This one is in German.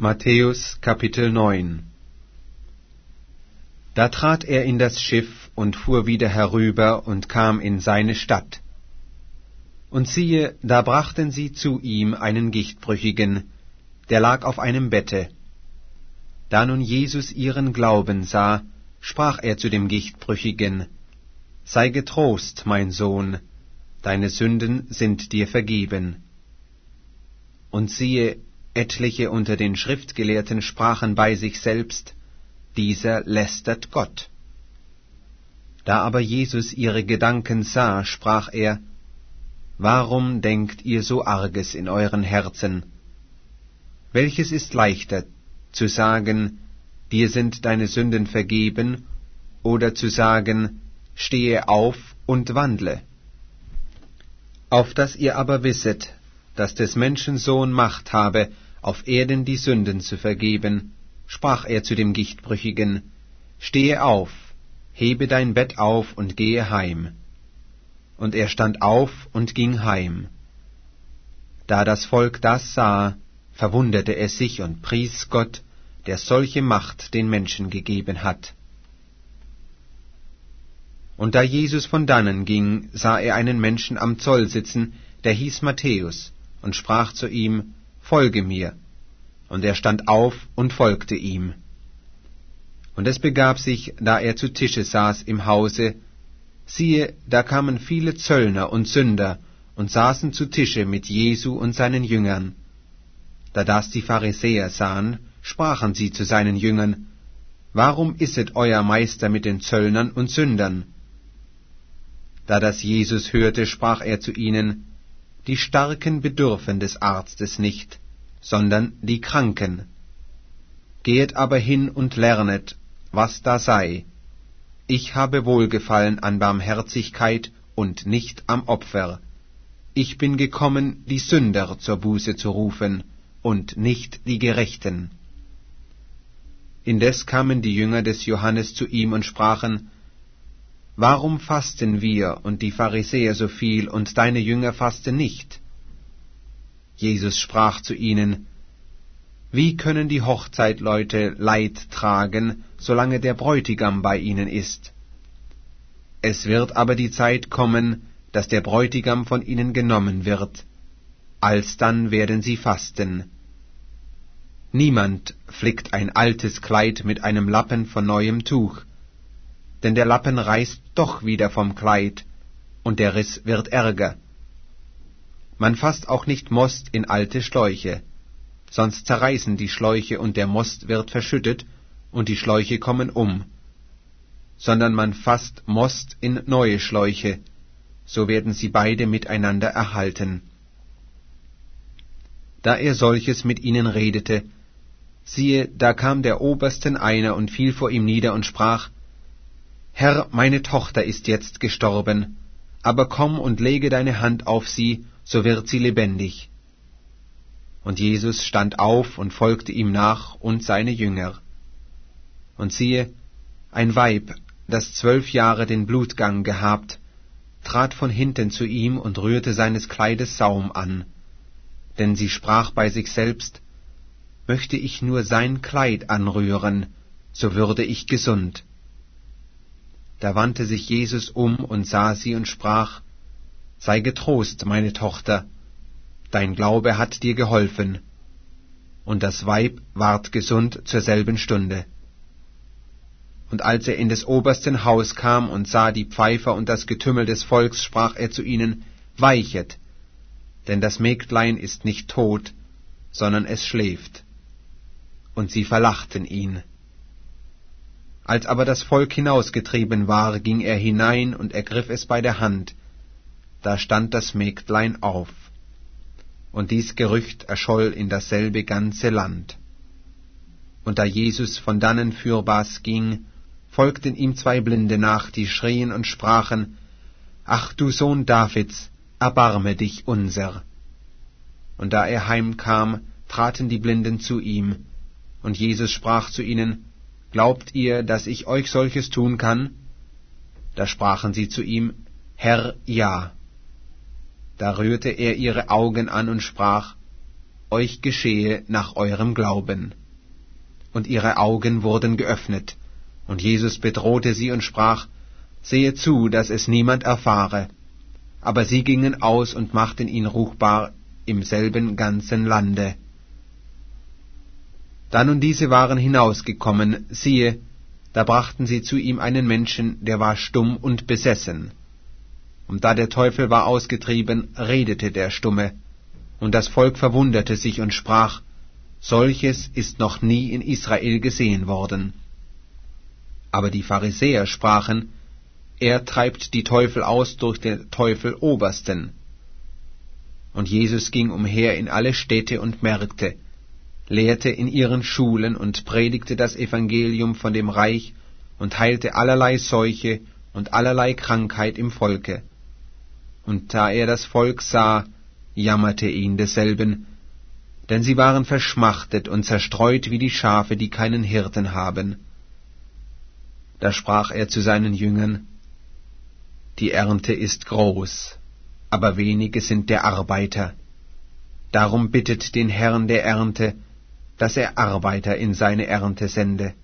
Matthäus Kapitel 9. Da trat er in das Schiff und fuhr wieder herüber und kam in seine Stadt. Und siehe, da brachten sie zu ihm einen Gichtbrüchigen, der lag auf einem Bette. Da nun Jesus ihren Glauben sah, sprach er zu dem Gichtbrüchigen: Sei getrost, mein Sohn, deine Sünden sind dir vergeben. Und siehe, etliche unter den Schriftgelehrten sprachen bei sich selbst: Dieser lästert Gott. Da aber Jesus ihre Gedanken sah, sprach er: Warum denkt ihr so Arges in euren Herzen? Welches ist leichter, zu sagen, dir sind deine Sünden vergeben, oder zu sagen, stehe auf und wandle? Auf dass ihr aber wisset, dass des Menschen Sohn Macht habe, auf Erden die Sünden zu vergeben, sprach er zu dem Gichtbrüchigen: Stehe auf, hebe dein Bett auf und gehe heim. Und er stand auf und ging heim. Da das Volk das sah, verwunderte es sich und pries Gott, der solche Macht den Menschen gegeben hat. Und da Jesus von dannen ging, sah er einen Menschen am Zoll sitzen, der hieß Matthäus, und sprach zu ihm: Folge mir. Und er stand auf und folgte ihm. Und es begab sich, da er zu Tische saß im Hause, siehe, da kamen viele Zöllner und Sünder und saßen zu Tische mit Jesu und seinen Jüngern. Da das die Pharisäer sahen, sprachen sie zu seinen Jüngern: Warum isset euer Meister mit den Zöllnern und Sündern? Da das Jesus hörte, sprach er zu ihnen: Die Starken bedürfen des Arztes nicht, sondern die Kranken. Gehet aber hin und lernet, was da sei. Ich habe Wohlgefallen an Barmherzigkeit und nicht am Opfer. Ich bin gekommen, die Sünder zur Buße zu rufen, und nicht die Gerechten. Indes kamen die Jünger des Johannes zu ihm und sprachen: Warum fasten wir und die Pharisäer so viel, und deine Jünger fasten nicht? Jesus sprach zu ihnen: Wie können die Hochzeitleute Leid tragen, solange der Bräutigam bei ihnen ist? Es wird aber die Zeit kommen, dass der Bräutigam von ihnen genommen wird. Alsdann werden sie fasten. Niemand flickt ein altes Kleid mit einem Lappen von neuem Tuch, denn der Lappen reißt doch wieder vom Kleid, und der Riss wird ärger. Man fasst auch nicht Most in alte Schläuche, sonst zerreißen die Schläuche, und der Most wird verschüttet, und die Schläuche kommen um. Sondern man fasst Most in neue Schläuche, so werden sie beide miteinander erhalten. Da er solches mit ihnen redete, siehe, da kam der Obersten einer und fiel vor ihm nieder und sprach: Herr, meine Tochter ist jetzt gestorben, aber komm und lege deine Hand auf sie, so wird sie lebendig. Und Jesus stand auf und folgte ihm nach und seine Jünger. Und siehe, ein Weib, das 12 Jahre den Blutgang gehabt, trat von hinten zu ihm und rührte seines Kleides Saum an. Denn sie sprach bei sich selbst: Möchte ich nur sein Kleid anrühren, so würde ich gesund. Da wandte sich Jesus um und sah sie und sprach: Sei getrost, meine Tochter, dein Glaube hat dir geholfen. Und das Weib ward gesund zur selben Stunde. Und als er in des Obersten Haus kam und sah die Pfeifer und das Getümmel des Volks, sprach er zu ihnen: Weichet, denn das Mägdlein ist nicht tot, sondern es schläft. Und sie verlachten ihn. Als aber das Volk hinausgetrieben war, ging er hinein und ergriff es bei der Hand. Da stand das Mägdlein auf. Und dies Gerücht erscholl in dasselbe ganze Land. Und da Jesus von dannen fürbars ging, folgten ihm 2 Blinde nach, die schrien und sprachen: Ach du Sohn Davids, erbarme dich unser. Und da er heimkam, traten die Blinden zu ihm. Und Jesus sprach zu ihnen: Glaubt ihr, dass ich euch solches tun kann? Da sprachen sie zu ihm: Herr, ja. Da rührte er ihre Augen an und sprach: euch geschehe nach eurem Glauben. Und ihre Augen wurden geöffnet, und Jesus bedrohte sie und sprach, sehet zu, dass es niemand erfahre. Aber sie gingen aus und machten ihn ruchbar im selben ganzen Lande. Da nun diese waren hinausgekommen, siehe, da brachten sie zu ihm einen Menschen, der war stumm und besessen. Und da der Teufel war ausgetrieben, redete der Stumme, und das Volk verwunderte sich und sprach, solches ist noch nie in Israel gesehen worden. Aber die Pharisäer sprachen, er treibt die Teufel aus durch den Teufelobersten. Und Jesus ging umher in alle Städte und Märkte, lehrte in ihren Schulen und predigte das Evangelium von dem Reich und heilte allerlei Seuche und allerlei Krankheit im Volke. Und da er das Volk sah, jammerte ihn desselben, denn sie waren verschmachtet und zerstreut wie die Schafe, die keinen Hirten haben. Da sprach er zu seinen Jüngern, die Ernte ist groß, aber wenige sind der Arbeiter. Darum bittet den Herrn der Ernte, dass er Arbeiter in seine Ernte sende.